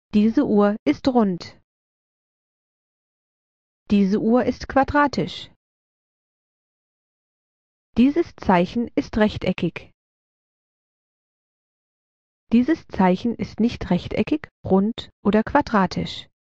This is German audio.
Diese Uhr ist rund. Diese Uhr ist quadratisch. Dieses Zeichen ist rechteckig. Dieses Zeichen ist nicht rechteckig, rund oder quadratisch.